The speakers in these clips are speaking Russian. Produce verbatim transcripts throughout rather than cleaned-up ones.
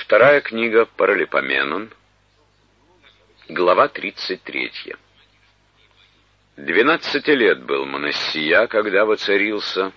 Вторая книга Паралипоменон, глава тридцать третья. Двенадцати лет был Манассия, когда воцарился,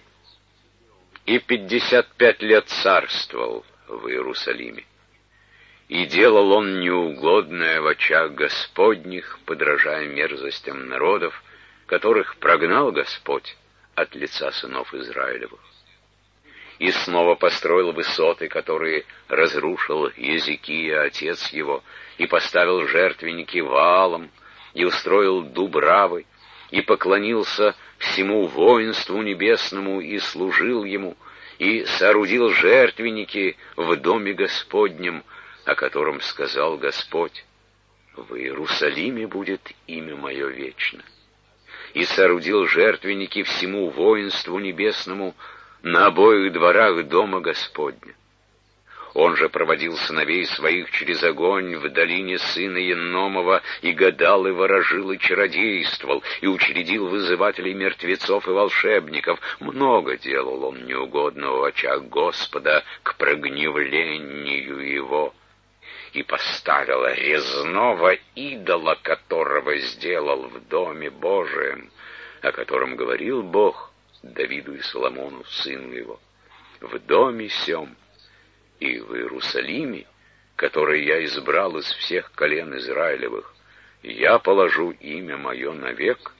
и пятьдесят пять лет царствовал в Иерусалиме. И делал он неугодное в очах Господних, подражая мерзостям народов, которых прогнал Господь от лица сынов Израилевых. И снова построил высоты, которые разрушил Езекия, отец его, и поставил жертвенники Ваалам, и устроил дубравы, и поклонился всему воинству небесному, и служил ему, и соорудил жертвенники в доме Господнем, о котором сказал Господь: «В Иерусалиме будет имя мое вечно». И соорудил жертвенники всему воинству небесному на обоих дворах дома Господня. Он же проводил сыновей своих через огонь в долине сына Еномова, и гадал, и ворожил, и чародействовал, и учредил вызывателей мертвецов и волшебников. Много делал он неугодного в очах Господа к прогневлению его. И поставил резного идола, которого сделал в доме Божием, о котором говорил Бог Давиду и Соломону, сыну его: «В доме сем и в Иерусалиме, который я избрал из всех колен Израилевых, я положу имя мое навек,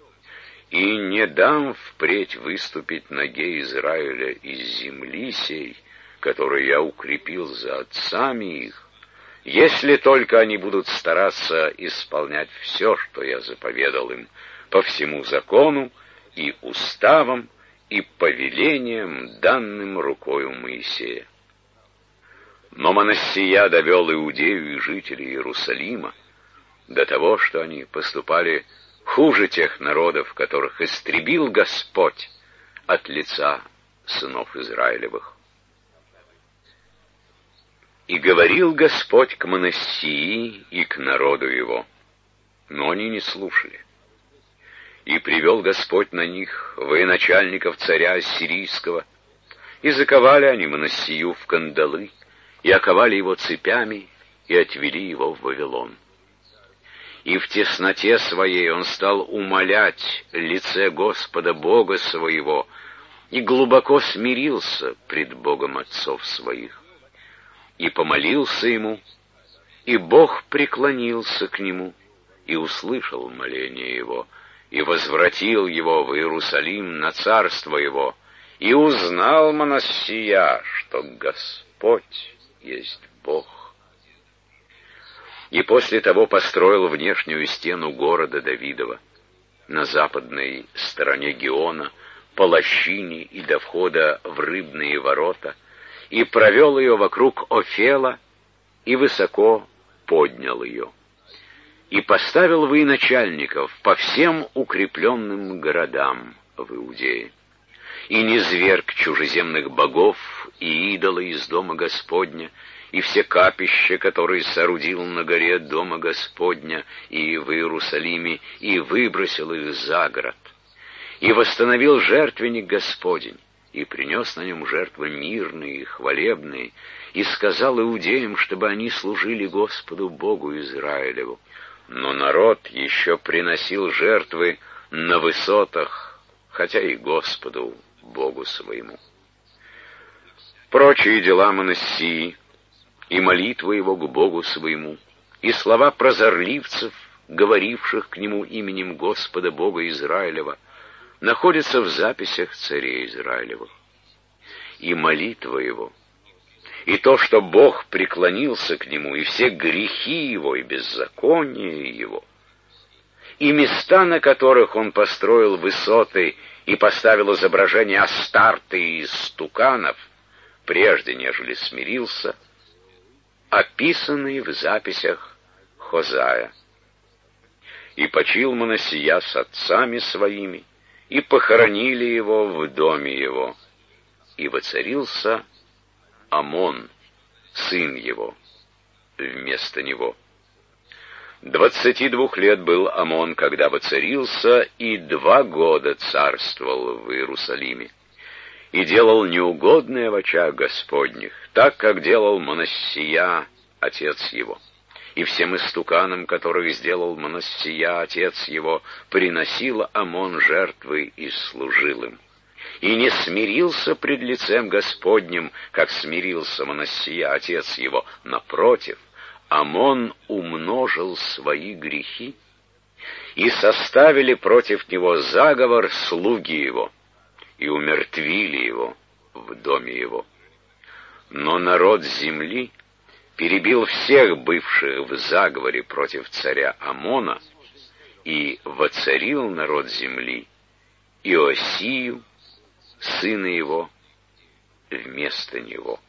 и не дам впредь выступить ноге Израиля из земли сей, которую я укрепил за отцами их, если только они будут стараться исполнять все, что я заповедал им, по всему закону и уставам, и повелениям, данным рукою Моисея». Но Манассия довел Иудею и жителей Иерусалима до того, что они поступали хуже тех народов, которых истребил Господь от лица сынов Израилевых. И говорил Господь к Манассии и к народу его, но они не слушали. И привел Господь на них военачальников царя Ассирийского, и заковали они Манассию в кандалы, и оковали его цепями, и отвели его в Вавилон. И в тесноте своей он стал умолять лице Господа Бога своего, и глубоко смирился пред Богом отцов своих. И помолился ему, и Бог преклонился к нему, и услышал моление его, и возвратил его в Иерусалим на царство его, и узнал Манассия, что Господь есть Бог. И после того построил внешнюю стену города Давидова на западной стороне Гиона, по лощине и до входа в рыбные ворота, и провел ее вокруг Офела, и высоко поднял ее. И поставил военачальников по всем укрепленным городам в Иудее. И низверг чужеземных богов и идолы из дома Господня, и все капища, которые соорудил на горе дома Господня и в Иерусалиме, и выбросил их за город. И восстановил жертвенник Господень, и принес на нем жертвы мирные и хвалебные, и сказал иудеям, чтобы они служили Господу Богу Израилеву. Но народ еще приносил жертвы на высотах, хотя и Господу Богу своему. Прочие дела Манассии, и молитвы его к Богу своему, и слова прозорливцев, говоривших к нему именем Господа Бога Израилева, находятся в записях царей Израилевых. И молитва его, и то, что Бог преклонился к нему, и все грехи его, и беззаконие его, и места, на которых он построил высоты и поставил изображение Астарты из стуканов, прежде нежели смирился, описанные в записях Хозая. И почил Манассия с отцами своими, и похоронили его в доме его, и воцарился Амон, сын его, вместо него. Двадцати двух лет был Амон, когда воцарился, и два года царствовал в Иерусалиме. и делал неугодное в очах Господних, так, как делал Манассия, отец его. И всем истуканам, которых сделал Манассия, отец его, приносил Амон жертвы и служил им. И не смирился пред лицем Господним, как смирился Манассия, отец его. Напротив, Амон умножил свои грехи, и составили против него заговор слуги его, и умертвили его в доме его. Но народ земли перебил всех бывших в заговоре против царя Амона, и воцарил народ земли Иосию, сына его, вместо него.